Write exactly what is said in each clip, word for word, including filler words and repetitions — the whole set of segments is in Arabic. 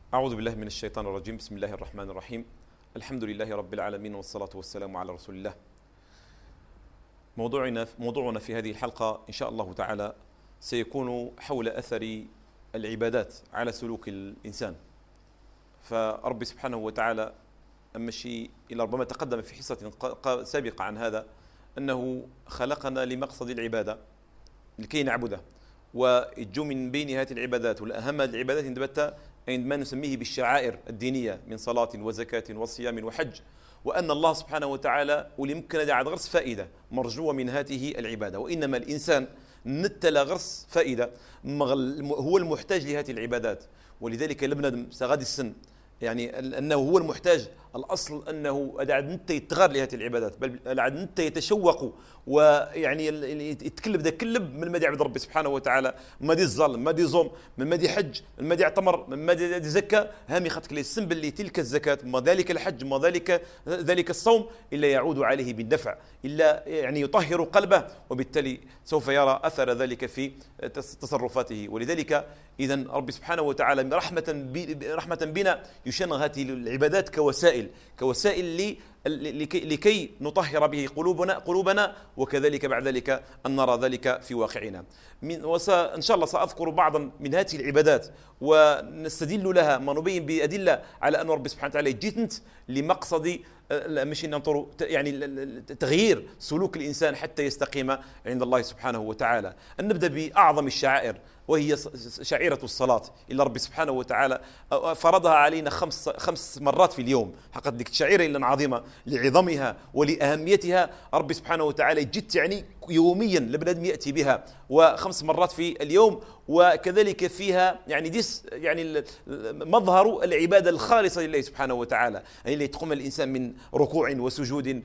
أعوذ بالله من الشيطان الرجيم. بسم الله الرحمن الرحيم. الحمد لله رب العالمين، والصلاة والسلام على رسول الله. موضوعنا موضوعنا في هذه الحلقة إن شاء الله تعالى سيكون حول أثر العبادات على سلوك الإنسان. فرب سبحانه وتعالى أمشي إلى ربما تقدم في حصة سابقة عن هذا أنه خلقنا لمقصد العبادة لكي نعبده، وجو من بين هذه العبادات والأهم العبادات انتبهت عندما نسميه بالشعائر الدينية من صلاة وزكاة وصيام وحج، وأن الله سبحانه وتعالى وليمكن دعا غرس فائدة مرجوة من هذه العبادة، وإنما الإنسان نتلا غرس فائدة هو المحتاج لهذه العبادات. ولذلك لبنادم سغادي السن يعني أنه هو المحتاج، الأصل أنه أدعد نتا يتغار لهذه العبادات، بل أدعد نتا يتشوق ويعني يتكلب ذا كلب من مدي عبد ربي سبحانه وتعالى، ما دي الظلم ما دي زوم من مدي حج من مدي اعتمر من مدي زكاة، هامي خطك لي السنبل اللي تلك الزكاة ما ذلك الحج ما ذلك ذلك الصوم إلا يعود عليه بالنفع، إلا يعني يطهر قلبه، وبالتالي سوف يرى أثر ذلك في تصرفاته. ولذلك إذن ربي سبحانه وتعالى رحمة رحمة بنا يشن هذه العبادات كوسائل كوسائل لكي, لكي نطهر به قلوبنا قلوبنا وكذلك بعد ذلك أن نرى ذلك في واقعنا. من وإن شاء الله سأذكر بعضا من هذه العبادات ونستدل لها ما نبين بأدلة على أن رب سبحانه وتعالى جئت لمقصد مش ننطر يعني تغيير سلوك الإنسان حتى يستقيم عند الله سبحانه وتعالى. أن نبدأ بأعظم الشعائر وهي شعيرة الصلاة، إلا ربي سبحانه وتعالى فرضها علينا خمس خمس مرات في اليوم. حقد ديك الشعيرة إلا عظيمة لعظمها ولأهميتها، ربي سبحانه وتعالى جد يعني يوميا لبنادم يأتي بها وخمس مرات في اليوم، وكذلك فيها يعني ديس يعني مظهر العبادة الخالصة لله سبحانه وتعالى، يعني اللي تقوم الإنسان من ركوع وسجود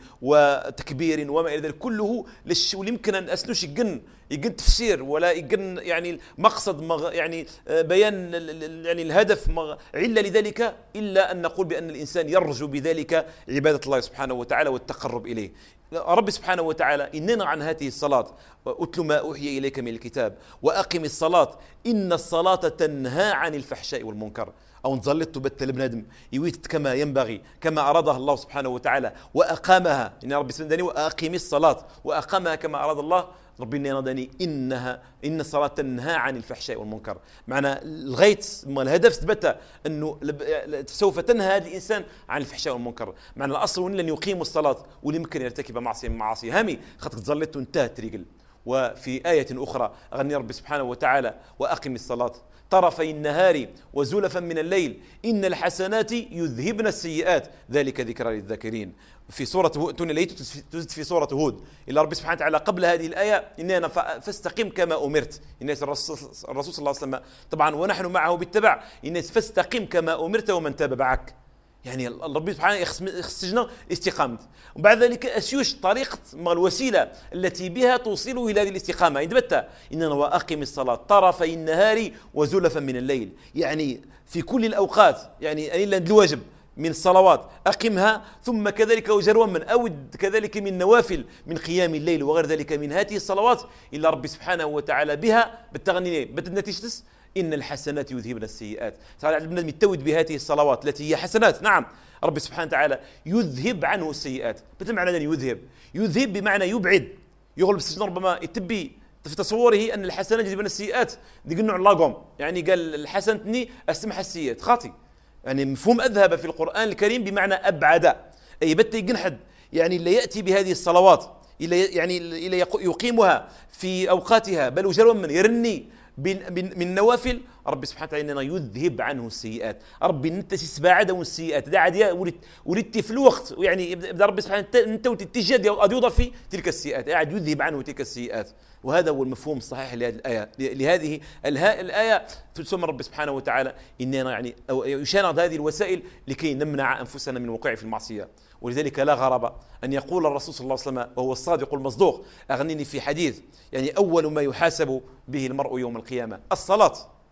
وتكبير وما إلى ذلك كله لش يمكن أن أسنوش يقن يقن تفسير ولا يقن يعني مقصد مغ يعني بيان يعني الهدف علة لذلك، إلا أن نقول بأن الإنسان يرجو بذلك عبادة الله سبحانه وتعالى والتقرب إليه. رب سبحانه وتعالى إننا عن هذه الصلاة أتل ما أوحي إليك من الكتاب وأقم الصلاة إن الصلاة تنهى عن الفحشاء والمنكر، أو نظلت بتل بنادم يويت كما ينبغي كما أرادها الله سبحانه وتعالى وأقامها، إن ربي سبحانه وأقم الصلاة وأقامها كما أراد الله. ربنا ينادني إنها إن الصلاة تنهى عن الفحشاء والمنكر، معنى الغيت ما الهدف ثبت أنه سوف تنهى هذا الإنسان عن الفحشاء والمنكر. معنى الأصل لن يقيم الصلاة وليمكن يرتكب معصية من معاصي هامي خاطر ظلت انتهت رجل. وفي آية أخرى أغني رب سبحانه وتعالى وأقم الصلاة طرفي النهار وزلفا من الليل إن الحسنات يذهبن السيئات ذلك ذكرى للذاكرين. في سورة هود تزد في سورة هود إلا رب سبحانه وتعالى قبل هذه الآية إننا فاستقم كما أمرت، الناس الرسول صلى الله عليه وسلم طبعا ونحن معه بالتبع، الناس فاستقم كما أمرت ومن تاب معك، يعني ربي سبحانه يخسجنا استقامت. وبعد ذلك أسيوش طريقة الوسيلة التي بها توصل إلى هذه الاستقامة عندما إننا وأقم الصلاة طرفي النهار وزلفا من الليل، يعني في كل الأوقات يعني إلا الواجب من الصلوات أقمها، ثم كذلك وجروا من أو كذلك من نوافل من قيام الليل وغير ذلك من هذه الصلوات، إلا ربي سبحانه وتعالى بها بالتغني بالنتيجة إن الحسنات يذهبن السيئات. تعالى البنادم يتود بهذه الصلوات التي هي حسنات، نعم ربي سبحانه وتعالى يذهب عنه السيئات. مثل معنى يذهب يذهب بمعنى يبعد يغلب السجن، ربما يتبي في تصوره أن الحسنات يذهبن السيئات دي نوع لاقوم، يعني قال الحسن تني أسمح السيئات خاطي، يعني مفهوم أذهب في القرآن الكريم بمعنى أبعد، أي بت يجنحد يعني اللي يأتي بهذه الصلوات إلى يعني إلى يقيمها في أوقاتها بل وجروا من يرني من نوافل، ربي سبحانه وتعالى إننا يذهب عنه السيئات. ربي انت تسبعد والسيئات دا عاد ولد ولدت في الوقت، يعني يبدا ربي سبحانه انت وتتجد يوضع في تلك السيئات قاعد يذهب عنه تلك السيئات. وهذا هو المفهوم الصحيح لهذه الآية. لهذه الآية تسمى ربي سبحانه وتعالى إننا يعني يشانر هذه الوسائل لكي نمنع أنفسنا من الوقوع في المعصية. ولذلك لا غرابة أن يقول الرسول صلى الله عليه وسلم وهو الصادق المصدوق أغنني في حديث يعني أول ما يحاسب به المرء يوم القيامة الصلاة،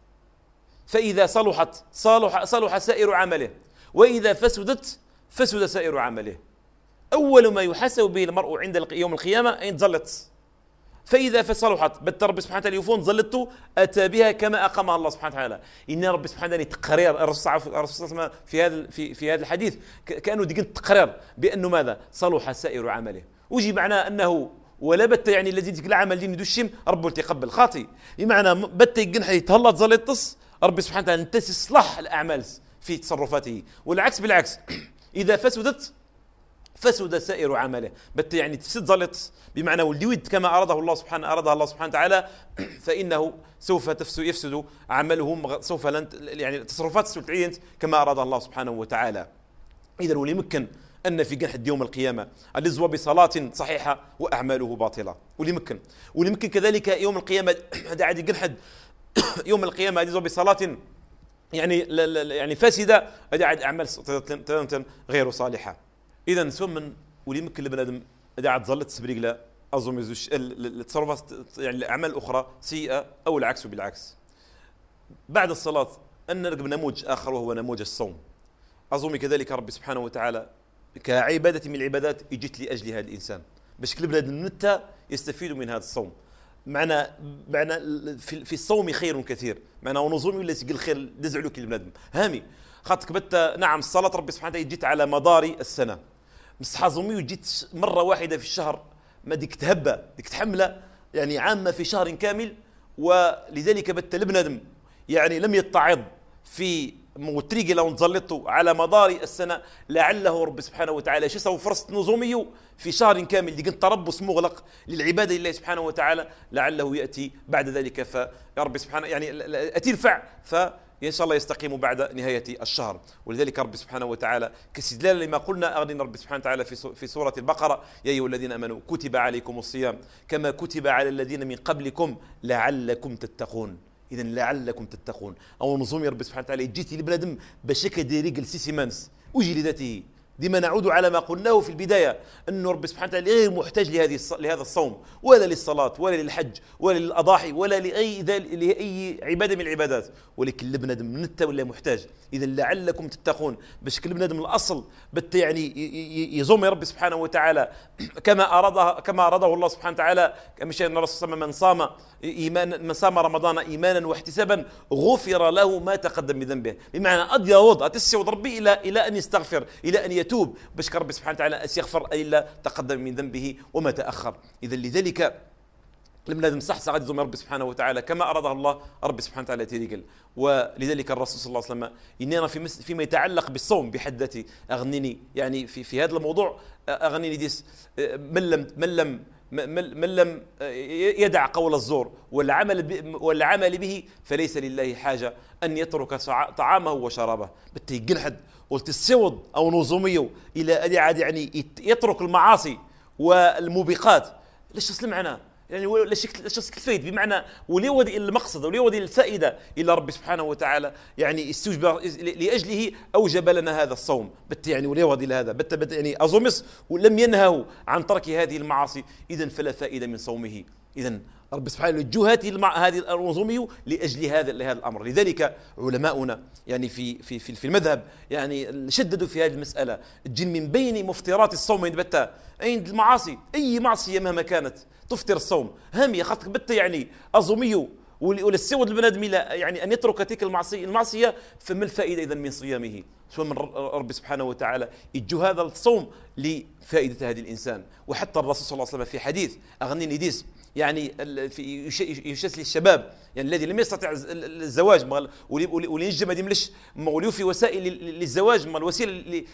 فإذا صلحت صلح, صلح سائر عمله وإذا فسدت فسد سائر عمله. أول ما يحاسب به المرء عند يوم القيامة أن تزلت فإذا فصلحت بت ربي سبحانه وتعالى يفون ظلته أتى بها كما أقامها الله سبحانه وتعالى. إن ربي سبحانه وتعالى تقرير الرسول صلى الله عليه وسلم في هذا في في هذا الحديث كأنه ديجن تقرير بأنه ماذا صلح سائر عمله، وجي معناه أنه ولا بت يعني الذي ديك العمل دين يدشم ربه يتقبل خاطي، بمعنى بت يجن يتهلط ظلتس ربي سبحانه وتعالى انت تصلح الأعمال في تصرفاته، والعكس بالعكس إذا فسدت فسد سائر عمله، بت يعني تفسد ظلت بمعنى واللي كما أراده الله سبحانه أرادها الله سبحانه وتعالى فإنه سوف تفسد يفسد عمله، سوف لن يعني تصرفات تعينت كما أراد الله سبحانه وتعالى. إذا واللي يمكن أن في جنح يوم القيامة الإزوى بصلاة صحيحة وأعماله باطلة، واللي يمكن واللي يمكن كذلك يوم القيامة هذا عادي جنحد يوم القيامة الإزوى بصلاة يعني يعني فاسدة، هذا عاد أعمال غير صالحة. إذا ثم واللي يمكن لبنادم إذا عاد ظلت تسبريق لا أظن يزوج التصرفات يعني الأعمال الأخرى سيئة أو العكس بالعكس. بعد الصلاة أن نرقب نموذج آخر وهو نموذج الصوم. أظن كذلك ربي سبحانه وتعالى كعبادة من العبادات يجت لأجل هذا الإنسان باش كل بلاد نتا يستفيدوا من هذا الصوم. معنا معنا في, في الصوم خير كثير، معنا ونظوم ولا تقول خير دزعلوا كل بلاد هامي خاطك بت نعم الصلاة ربي سبحانه وتعالى جيت على مدار السنة، مصحى زومي وجيت مرة واحدة في الشهر ما ديك تهبى ديك تحمله يعني عامة في شهر كامل، ولذلك بت البنادم يعني لم يتعظ في متريقي لو نزلطوا على مدار السنة لعله رب سبحانه وتعالى شسوا فرصة نظامي في شهر كامل دي تربص مغلق للعبادة لله سبحانه وتعالى، لعله يأتي بعد ذلك فيا رب سبحانه يعني أتي الفع فإن شاء الله يستقيم بعد نهاية الشهر. ولذلك رب سبحانه وتعالى كاستدلال لما قلنا أغنينا رب سبحانه وتعالى في في سورة البقرة يا أيها الذين آمنوا كتب عليكم الصيام كما كتب على الذين من قبلكم لعلكم تتقون. إذا لعلكم تتقون أو نظام ربي سبحانه وتعالى جيتي لبنادم بشكل ديريق سيسيمانس وجي لذاته. ديما نعود على ما قلناه في البداية أنه ربي سبحانه وتعالى غير محتاج لهذه لهذا الصوم ولا للصلاة ولا للحج ولا للأضاحي ولا لأي لأي عبادة من العبادات، ولكن البنادم نتا ولا محتاج. إذا لعلكم تتقون باش كل بنادم الأصل بت يعني يزوم ربي سبحانه وتعالى كما أراده كما أراده الله سبحانه وتعالى. كما شاء الرسول من صام إيمان من صام رمضان إيمانا واحتسابا غفر له ما تقدم من ذنبه، بمعنى أدي وضع تسيود ربي إلى إلى أن يستغفر إلى أن يتوب باش ربي سبحانه وتعالى يغفر إلا تقدم من ذنبه وما تأخر. إذا لذلك لم لازم صح سعد زم ربي سبحانه وتعالى كما أراده الله ربي سبحانه وتعالى تيريقل. ولذلك الرسول صلى الله عليه وسلم إننا في فيما يتعلق بالصوم بحد ذاته أغنني يعني في في هذا الموضوع أغنني ديس من لم من لم من لم يدع قول الزور والعمل والعمل به فليس لله حاجة أن يترك طعامه وشرابه. بتيجن حد والتسود أو نظاميه إلى أن يعني يترك المعاصي والموبقات ليش تسلم عنها يعني ولا شكل الفايد بمعنى ولي ودي المقصد ولي ودي الفائده الا ربي سبحانه وتعالى يعني استوجب لاجله اوجب لنا هذا الصوم بت يعني ولي ودي لهذا بت, بت يعني ازومس ولم ينهوا عن ترك هذه المعاصي، اذا فلا فائده من صومه. اذا رب سبحانه يوجه هذه هذه الرزوميه لاجل هذا لهذا الامر. لذلك علماؤنا يعني في في في, في المذهب يعني شددوا في هذه المساله تجي من بين مفطرات الصوم بت عند المعاصي اي معصيه مهما كانت تفطر الصوم هامية خاطر بت يعني أظميو ولا السود البنادم يعني أن يترك تلك المعصية المعصية فما الفائدة إذا من صيامه؟ شو من رب سبحانه وتعالى يجو هذا الصوم لفائدة هذه الإنسان. وحتى الرسول صلى الله عليه وسلم في حديث أغنيني ديس يعني في يشتري الشباب يعني الذي لم يستطع الزواج واللي ينجم ما يملش وليو في وسائل للزواج ما الوسيله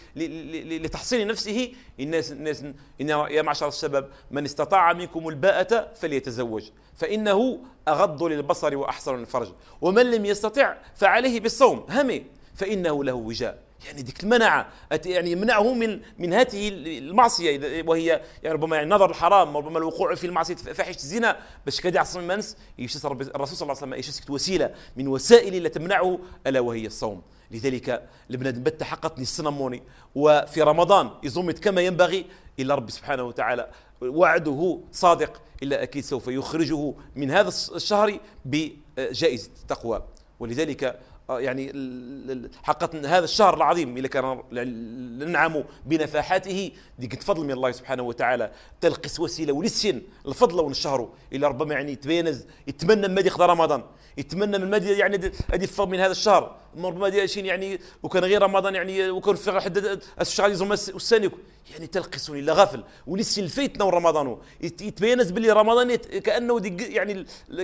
لتحصين نفسه. الناس الناس يا معشر الشباب من استطاع منكم الباءة فليتزوج فإنه أغض للبصر وأحسن للفرج ومن لم يستطع فعليه بالصوم همي فإنه له وجاء. يعني ديك المناعة يعني يمنعه من من هذه المعصية وهي يعني ربما يعني نظر الحرام ربما الوقوع في المعصية فاحش الزنا باش كذا يعصم المنس يشتس الرسول صلى الله عليه وسلم يشتس وسيلة من وسائل التي تمنعه ألا وهي الصوم. لذلك البنادم بت حقتني السنموني وفي رمضان يزومت كما ينبغي إلا رب سبحانه وتعالى وعده صادق إلا أكيد سوف يخرجه من هذا الشهر بجائزة التقوى. ولذلك يعني حقيقة هذا الشهر العظيم اللي كان ننعم بنفحاته ديك تفضل من الله سبحانه وتعالى تلقس وسيله ولسن الفضل ونشهره الى ربما يعني يتبين يتمنى ما يقضى رمضان، يتمنى من مادي يعني ادي فضل من هذا الشهر ربما دي شيء يعني وكان غير رمضان يعني وكان في حد الشهر يزوم السنه يعني تلقسون الا غافل ولسن الفيتنا ورمضان يتبين باللي رمضان كانه يعني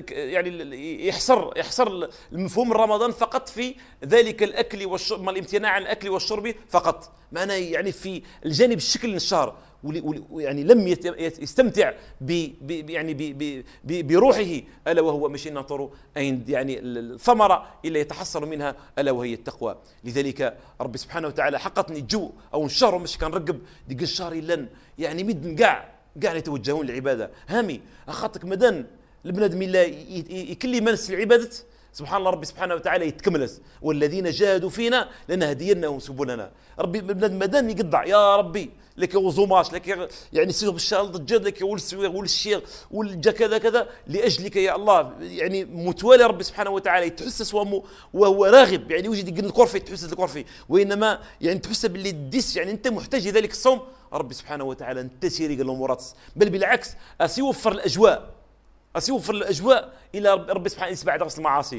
يعني يحصر يحصر المفهوم رمضان فقط في ذلك الاكل والشرب، ما الامتناع عن الاكل والشرب فقط، معناه يعني في الجانب الشكل من الشهر يعني لم يستمتع ب يعني ب بروحه الا وهو ماشي ناطر اين يعني الثمره الا يتحصل منها الا وهي التقوى. لذلك ربي سبحانه وتعالى حققني الجو او الشهر مش كنرقب ديك الشهر الا يعني مد كاع كاع يتوجهون للعباده هامي اخاطك مدان البنادم الا يكل يمارس العباده سبحان الله ربي سبحانه وتعالى يتكملس والذين جاهدوا فينا لنهدينهم سبلنا. ربي بنادم مادام يقطع يا ربي لك وزوماش لك يعني سير بالشال ضجد لك والسويغ والشيغ والجا كذا كذا لاجلك يا الله يعني متوالي ربي سبحانه وتعالى يتحسس وهو راغب يعني وجد يقول الكرفي يتحسس الكرفي وانما يعني تحس باللي الدس يعني انت محتاج لذلك الصوم ربي سبحانه وتعالى انت سيري قال الامورات بل بالعكس اسيوفر الاجواء اسيوفر الاجواء الى ربي سبحانه يسبع درس المعاصي.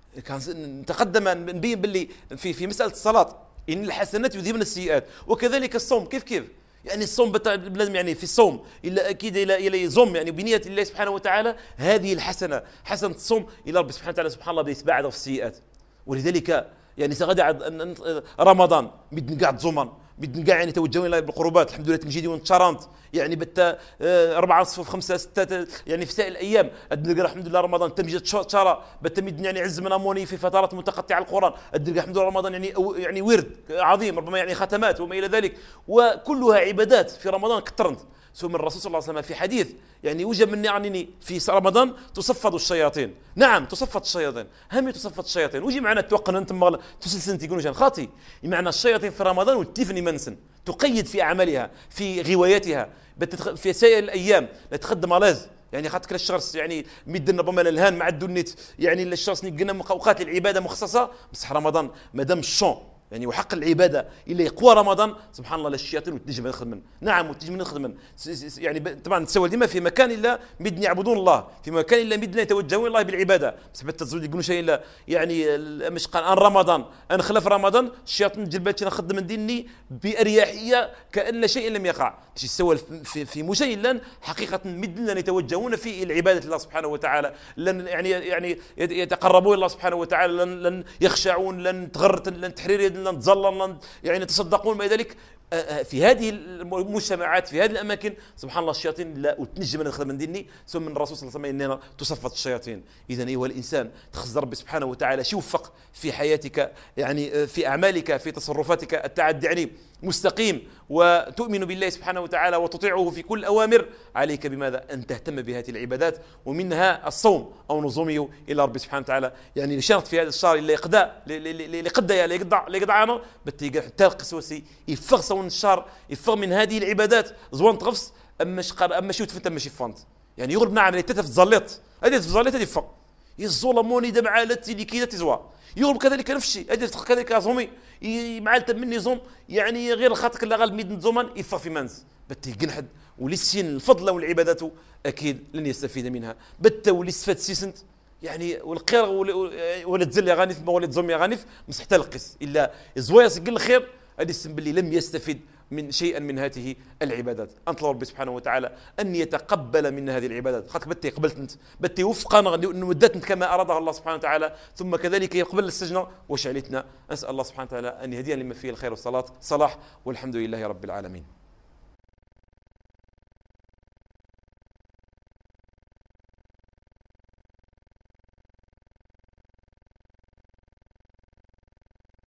كان تقدم نبين باللي في في مساله الصلاه ان الحسنات يذهبن السيئات وكذلك الصوم كيف كيف يعني الصوم لازم يعني في الصوم الا اكيد الى الى يصوم يعني بنيه الله سبحانه وتعالى هذه الحسنه حسنه الصوم الى ربي سبحانه وتعالى سبحان الله يتباعد في السيئات. ولذلك يعني سغادي رمضان بدنا قاعد زمان بدنا كاع يعني توجهوا الى بالقربات الحمد لله تمجيدي وانتشرانت يعني بتا أربعة صفر خمسة ستة يعني في سائر الأيام أدنى الحمد لله رمضان تمجيد شارة بتمد يعني عز من أموني في فترات متقطعة القرآن أدنى الحمد لله رمضان يعني يعني ورد عظيم ربما يعني ختمات وما إلى ذلك وكلها عبادات في رمضان كترنت. ثم الرسول صلى الله عليه وسلم في حديث يعني وجد من يعني في رمضان تصفد الشياطين. نعم تصفد الشياطين هم تصفد الشياطين وجي معنا توقن انتم تسلسل تيقولوا جان خاطي معنى الشياطين في رمضان وتفني منسن تقيد في اعمالها في غوايتها في سائر الايام لا تخدم الاز يعني خاطر الشخص يعني مدنا ربما الهان مع الدنيت يعني الشخص نقلنا اوقات العباده مخصصه بصح رمضان مادام الشون يعني وحق العباده الا يقوى رمضان سبحان الله للشياطين وتنجم نخدم نعم وتنجم نخدم يعني طبعا تسوى ديما في مكان الا مدن يعبدون الله في مكان الا مدن يتوجهون الله بالعباده بس حتى تزود يقولوا شيء الا يعني مش قال ان رمضان ان خلف رمضان الشياطين جلبات نخدم من ديني باريحيه كان شيء لم يقع شي سوى في في مشيلا حقيقه مدن يتوجهون في العباده الله سبحانه وتعالى لن يعني يعني يتقربون الله سبحانه وتعالى لن, لن يخشعون لن تغرت لن تحرير لن تظلم لن يعني تصدقون ما ذلك في هذه المجتمعات في هذه الاماكن سبحان الله الشياطين لا وتنجم نخدم من ديني ثم من الرسول صلى الله عليه وسلم اننا تصفت الشياطين. اذا ايها الانسان تخص ربي سبحانه وتعالى شي وفق في حياتك يعني في اعمالك في تصرفاتك التعدي يعني مستقيم وتؤمن بالله سبحانه وتعالى وتطيعه في كل الأوامر عليك بماذا أن تهتم بهذه العبادات ومنها الصوم أو نظومه إلى ربي سبحانه وتعالى يعني شرط في هذا الشهر اللي يقضى اللي يقضى اللي يقضى اللي يقضى عنه بتيجي حتى القسوسي يفغص من الشهر يفغ من هذه العبادات زوان تغفص أما شقر أما شو تفت أما شي فانت يعني يغلب نعم اللي تتف زليط هذه تف زليط هذه فغ يظلموني دم عالتي اللي كذا تزوا يغلب كذلك نفسي هذه كذلك زومي معالت مني زوم يعني غير خاطك لا غالب ميد زومان يفغ في منز بتي جنحد ولسين الفضل والعبادات اكيد لن يستفيد منها بتا ولسفات سيسنت يعني والقير ولا تزل يا غانف ولا تزوم يا غانف مش حتى القس الا زويس قل الخير هذه السم باللي لم يستفيد من شيئا من هذه العبادات. انطلب ربي سبحانه وتعالى ان يتقبل منا هذه العبادات خاطر بتي قبلت انت بتي وفقا ودت كما ارادها الله سبحانه وتعالى ثم كذلك يقبل السجن وشعلتنا. اسال الله سبحانه وتعالى ان يهدينا لما فيه الخير والصلاه صلاح والحمد لله رب العالمين.